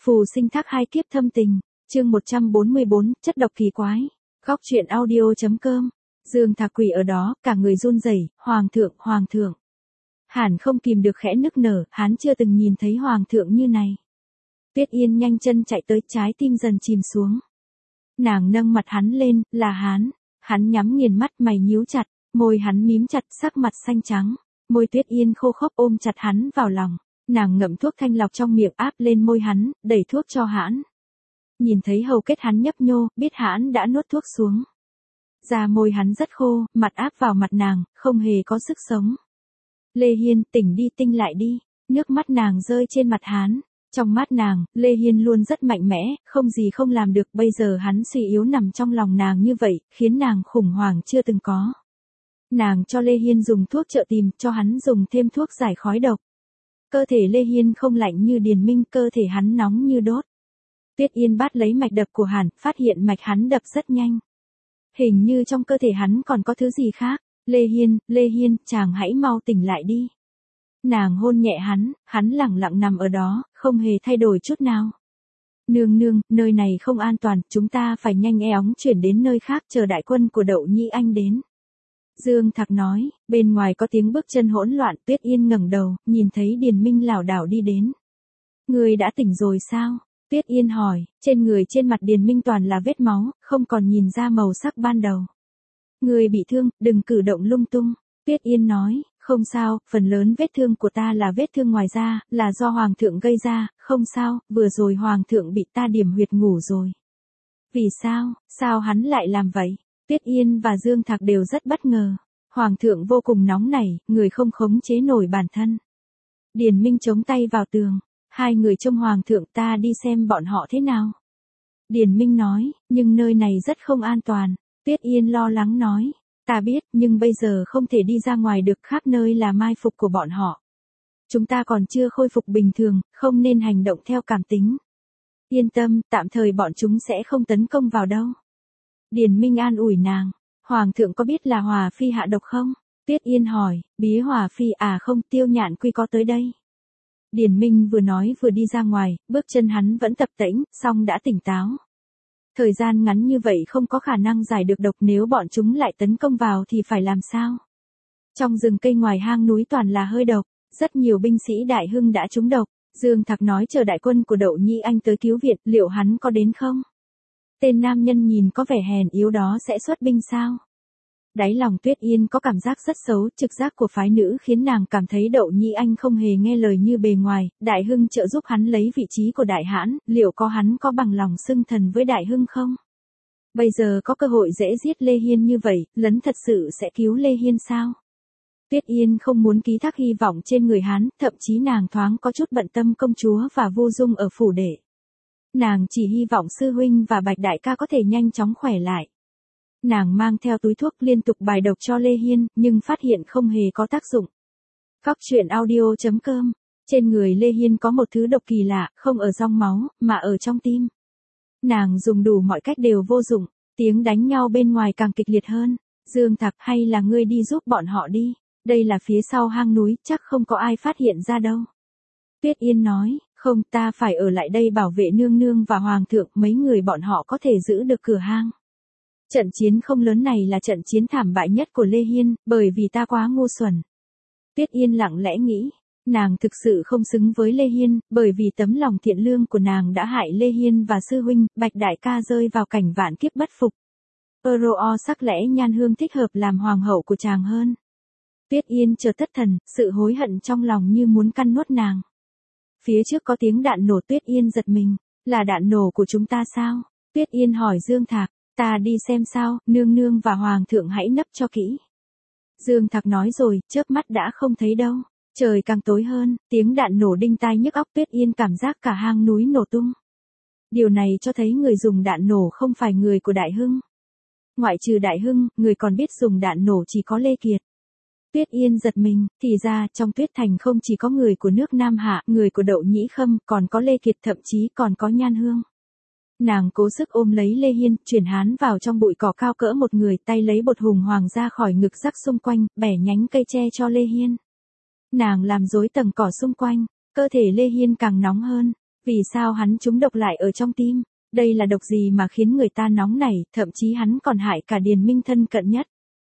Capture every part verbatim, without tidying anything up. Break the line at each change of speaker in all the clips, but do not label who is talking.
Phù sinh thác hai kiếp thâm tình, chương một trăm bốn mươi bốn, chất độc kỳ quái. Góc truyện audio.com. Dương Thạc quỳ ở đó, cả người run rẩy, "Hoàng thượng, hoàng thượng." Hàn không kìm được khẽ nức nở, hắn chưa từng nhìn thấy hoàng thượng như này. Tuyết Yên nhanh chân chạy tới, trái tim dần chìm xuống. Nàng nâng mặt hắn lên, "Là hắn." Hắn nhắm nghiền mắt, mày nhíu chặt, môi hắn mím chặt, sắc mặt xanh trắng. Môi Tuyết Yên khô khốc ôm chặt hắn vào lòng. Nàng ngậm thuốc thanh lọc trong miệng áp lên môi hắn, đẩy thuốc cho hắn. Nhìn thấy hầu kết hắn nhấp nhô, biết hắn đã nuốt thuốc xuống. Da môi hắn rất khô, mặt áp vào mặt nàng, không hề có sức sống. "Lê Hiên, tỉnh đi, tinh lại đi." Nước mắt nàng rơi trên mặt hắn. Trong mắt nàng, Lê Hiên luôn rất mạnh mẽ, không gì không làm được, bây giờ hắn suy yếu nằm trong lòng nàng như vậy, khiến nàng khủng hoảng chưa từng có. Nàng cho Lê Hiên dùng thuốc trợ tim, cho hắn dùng thêm thuốc giải khói độc. Cơ thể Lê Hiên không lạnh như Điền Minh, cơ thể hắn nóng như đốt. Tuyết Yên bắt lấy mạch đập của hắn, phát hiện mạch hắn đập rất nhanh. Hình như trong cơ thể hắn còn có thứ gì khác. "Lê Hiên, Lê Hiên, chàng hãy mau tỉnh lại đi." Nàng hôn nhẹ hắn, hắn lẳng lặng nằm ở đó, không hề thay đổi chút nào. "Nương nương, nơi này không an toàn, chúng ta phải nhanh e óng chuyển đến nơi khác, chờ đại quân của Đậu Nhi Anh đến." Dương Thạc nói, bên ngoài có tiếng bước chân hỗn loạn. Tuyết Yên ngẩng đầu, nhìn thấy Điền Minh lảo đảo đi đến. "Ngươi đã tỉnh rồi sao?" Tuyết Yên hỏi, trên người trên mặt Điền Minh toàn là vết máu, không còn nhìn ra màu sắc ban đầu. "Ngươi bị thương, đừng cử động lung tung." Tuyết Yên nói, "Không sao, phần lớn vết thương của ta là vết thương ngoài da, là do hoàng thượng gây ra, không sao, vừa rồi hoàng thượng bị ta điểm huyệt ngủ rồi." "Vì sao, sao hắn lại làm vậy?" Tuyết Yên và Dương Thạc đều rất bất ngờ. Hoàng thượng vô cùng nóng nảy, người không khống chế nổi bản thân. Điền Minh chống tay vào tường. "Hai người trông hoàng thượng, ta đi xem bọn họ thế nào." Điền Minh nói, "Nhưng nơi này rất không an toàn." Tuyết Yên lo lắng nói, "Ta biết, nhưng bây giờ không thể đi ra ngoài được, khắp nơi là mai phục của bọn họ. Chúng ta còn chưa khôi phục bình thường, không nên hành động theo cảm tính. Yên tâm, tạm thời bọn chúng sẽ không tấn công vào đâu." Điền Minh an ủi nàng, "Hoàng thượng có biết là Hòa Phi hạ độc không?" Tuyết Yên hỏi, "Bí Hòa Phi à?" "Không, Tiêu Nhạn Quy có tới đây." Điền Minh vừa nói vừa đi ra ngoài, bước chân hắn vẫn tập tễnh, song đã tỉnh táo. Thời gian ngắn như vậy không có khả năng giải được độc, nếu bọn chúng lại tấn công vào thì phải làm sao? Trong rừng cây ngoài hang núi toàn là hơi độc, rất nhiều binh sĩ Đại Hưng đã trúng độc. Dương Thạc nói chờ đại quân của Đậu Nhi Anh tới cứu viện, liệu hắn có đến không? Tên nam nhân nhìn có vẻ hèn yếu đó sẽ xuất binh sao? Đáy lòng Tuyết Yên có cảm giác rất xấu, trực giác của phái nữ khiến nàng cảm thấy Đậu Nhi Anh không hề nghe lời như bề ngoài. Đại Hưng trợ giúp hắn lấy vị trí của đại hãn, liệu có hắn có bằng lòng xưng thần với Đại Hưng không? Bây giờ có cơ hội dễ giết Lê Hiên như vậy, lấn thật sự sẽ cứu Lê Hiên sao? Tuyết Yên không muốn ký thác hy vọng trên người hắn, thậm chí nàng thoáng có chút bận tâm công chúa và Vu Dung ở phủ đệ. Nàng chỉ hy vọng sư huynh và Bạch đại ca có thể nhanh chóng khỏe lại. Nàng mang theo túi thuốc liên tục bài độc cho Lê Hiên, nhưng phát hiện không hề có tác dụng. Góc truyện audio.com. Trên người Lê Hiên có một thứ độc kỳ lạ, không ở trong máu, mà ở trong tim. Nàng dùng đủ mọi cách đều vô dụng, tiếng đánh nhau bên ngoài càng kịch liệt hơn. "Dương Thạc, hay là ngươi đi giúp bọn họ đi, đây là phía sau hang núi, chắc không có ai phát hiện ra đâu." Tuyết Yên nói, "Không, ta phải ở lại đây bảo vệ nương nương và hoàng thượng, mấy người bọn họ có thể giữ được cửa hang. Trận chiến không lớn này là trận chiến thảm bại nhất của Lê Hiên, bởi vì ta quá ngu xuẩn." Tuyết Yên lặng lẽ nghĩ, nàng thực sự không xứng với Lê Hiên, bởi vì tấm lòng thiện lương của nàng đã hại Lê Hiên và sư huynh, Bạch đại ca rơi vào cảnh vạn kiếp bất phục. Euro sắc lẽ Nhan Hương thích hợp làm hoàng hậu của chàng hơn. Tuyết Yên chợt thất thần, sự hối hận trong lòng như muốn căn nuốt nàng. Phía trước có tiếng đạn nổ, Tuyết Yên giật mình, "Là đạn nổ của chúng ta sao?" Tuyết Yên hỏi Dương Thạc, "Ta đi xem sao, nương nương và hoàng thượng hãy nấp cho kỹ." Dương Thạc nói rồi, chớp mắt đã không thấy đâu. Trời càng tối hơn, tiếng đạn nổ đinh tai nhức óc. Tuyết Yên cảm giác cả hang núi nổ tung. Điều này cho thấy người dùng đạn nổ không phải người của Đại Hưng. Ngoại trừ Đại Hưng, người còn biết dùng đạn nổ chỉ có Lê Kiệt. Tuyết Yên giật mình, thì ra trong Tuyết Thành không chỉ có người của nước Nam Hạ, người của Đậu Nhĩ Khâm, còn có Lê Kiệt, thậm chí còn có Nhan Hương. Nàng cố sức ôm lấy Lê Hiên, chuyển hắn vào trong bụi cỏ cao cỡ một người, tay lấy bột hùng hoàng ra khỏi ngực rắc xung quanh, bẻ nhánh cây tre cho Lê Hiên. Nàng làm rối tầng cỏ xung quanh, cơ thể Lê Hiên càng nóng hơn. Vì sao hắn trúng độc lại ở trong tim? Đây là độc gì mà khiến người ta nóng nảy, thậm chí hắn còn hại cả Điền Minh thân cận nhất.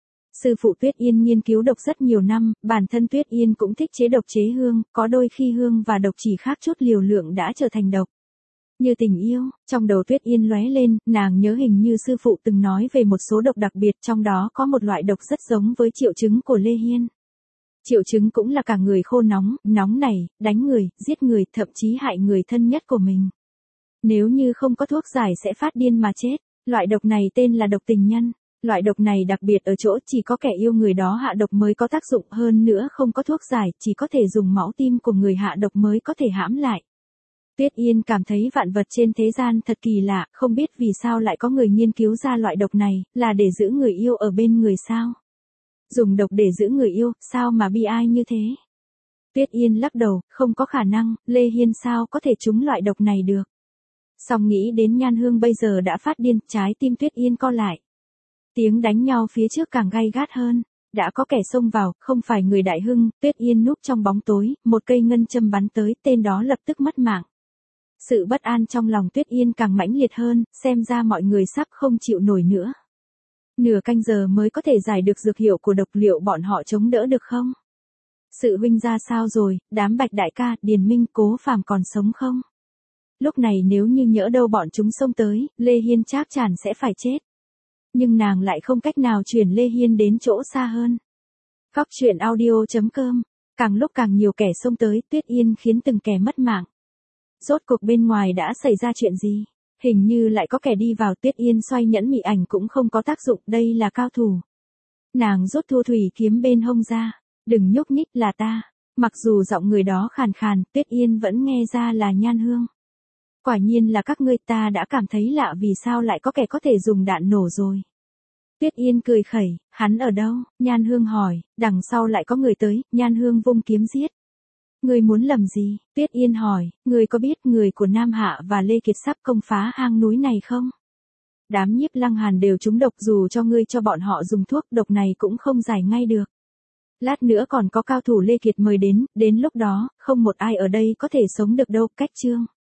Sư phụ Tuyết Yên nghiên cứu độc rất nhiều năm, bản thân Tuyết Yên cũng thích chế độc chế hương, có đôi khi hương và độc chỉ khác chút liều lượng đã trở thành độc. Như tình yêu, trong đầu Tuyết Yên lóe lên, nàng nhớ hình như sư phụ từng nói về một số độc đặc biệt, trong đó có một loại độc rất giống với triệu chứng của Lê Hiên. Triệu chứng cũng là cả người khô nóng, nóng nảy, đánh người, giết người, thậm chí hại người thân nhất của mình. Nếu như không có thuốc giải sẽ phát điên mà chết. Loại độc này tên là độc tình nhân. Loại độc này đặc biệt ở chỗ chỉ có kẻ yêu người đó hạ độc mới có tác dụng, hơn nữa không có thuốc giải, chỉ có thể dùng máu tim của người hạ độc mới có thể hãm lại. Tuyết Yên cảm thấy vạn vật trên thế gian thật kỳ lạ, không biết vì sao lại có người nghiên cứu ra loại độc này, là để giữ người yêu ở bên người sao? Dùng độc để giữ người yêu, sao mà bi ai như thế? Tuyết Yên lắc đầu, không có khả năng, Lê Hiên sao có thể trúng loại độc này được? Song nghĩ đến Nhan Hương bây giờ đã phát điên, trái tim Tuyết Yên co lại. Tiếng đánh nhau phía trước càng gay gắt hơn, đã có kẻ xông vào, không phải người Đại Hưng, Tuyết Yên núp trong bóng tối, một cây ngân châm bắn tới, tên đó lập tức mất mạng. Sự bất an trong lòng Tuyết Yên càng mãnh liệt hơn, xem ra mọi người sắp không chịu nổi nữa. Nửa canh giờ mới có thể giải được dược hiệu của độc, liệu bọn họ chống đỡ được không? Sự huynh ra sao rồi, đám Bạch đại ca, Điền Minh, Cố Phàm còn sống không? Lúc này nếu như nhỡ đâu bọn chúng xông tới, Lê Hiên chắc chắn sẽ phải chết. Nhưng nàng lại không cách nào chuyển Lê Hiên đến chỗ xa hơn. Góc truyện audio chấm com, càng lúc càng nhiều kẻ xông tới, Tuyết Yên khiến từng kẻ mất mạng. Rốt cuộc bên ngoài đã xảy ra chuyện gì? Hình như lại có kẻ đi vào, Tuyết Yên xoay nhẫn mị ảnh cũng không có tác dụng, đây là cao thủ. Nàng rút Thu Thủy kiếm bên hông ra, đừng nhúc nhích, là ta. Mặc dù giọng người đó khàn khàn, Tuyết Yên vẫn nghe ra là Nhan Hương. Quả nhiên là các ngươi, ta đã cảm thấy lạ vì sao lại có kẻ có thể dùng đạn nổ rồi. Tuyết Yên cười khẩy, hắn ở đâu? Nhan Hương hỏi, đằng sau lại có người tới, Nhan Hương vung kiếm giết. Người muốn làm gì? Tuyết Yên hỏi, người có biết người của Nam Hạ và Lê Kiệt sắp công phá hang núi này không? Đám Nhiếp Lăng Hàn đều trúng độc, dù cho ngươi cho bọn họ dùng thuốc độc này cũng không giải ngay được. Lát nữa còn có cao thủ Lê Kiệt mời đến, đến lúc đó, không một ai ở đây có thể sống được đâu, cách chương.